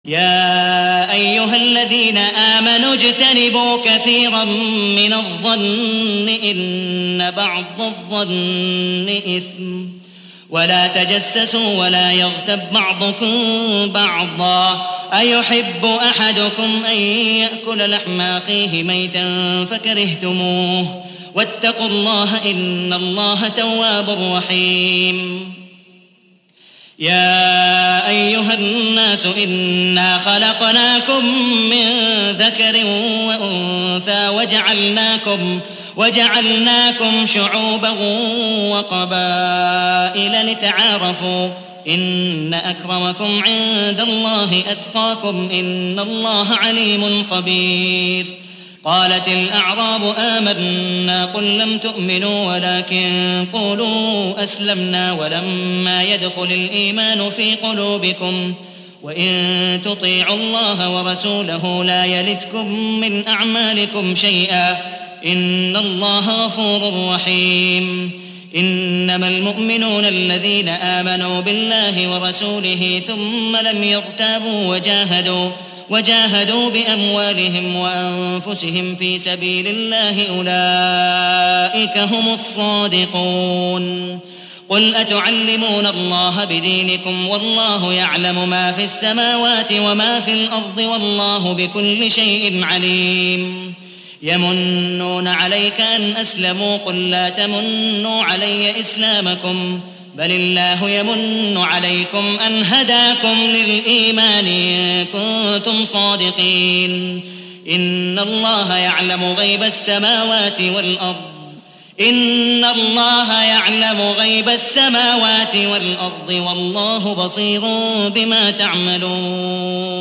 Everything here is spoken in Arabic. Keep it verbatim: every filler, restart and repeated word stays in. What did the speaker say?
يا أيها الذين آمنوا اجتنبوا كثيرا من الظن إن بعض الظن إثم ولا تجسسوا ولا يغتب بعضكم بعضا أيحب أحدكم أن يأكل لحم أخيه ميتا فكرهتموه واتقوا الله إن الله تواب رحيم. يا أيها الناس إنا خلقناكم من ذكر وأنثى وجعلناكم وجعلناكم شعوبا وقبائل لتعارفوا إن أكرمكم عند الله أتقاكم إن الله عليم خبير. قالت الأعراب آمنا قل لم تؤمنوا ولكن قولوا أسلمنا ولما يدخل الإيمان في قلوبكم وإن تطيعوا الله ورسوله لا يلتكم من أعمالكم شيئا إن الله غفور رحيم. إنما المؤمنون الذين آمنوا بالله ورسوله ثم لم يرتابوا وجاهدوا وجاهدوا بأموالهم وأنفسهم في سبيل الله أولئك هم الصادقون. قل أتعلمون الله بدينكم والله يعلم ما في السماوات وما في الأرض والله بكل شيء عليم. يمنون عليك أن أسلموا قل لا تمنوا علي إسلامكم بل الله يمن عليكم أن هداكم للإيمان إن كنتم صادقين. إن الله يعلم غيب السماوات والأرض إن الله يعلم غيب السماوات والأرض والله بصير بما تعملون.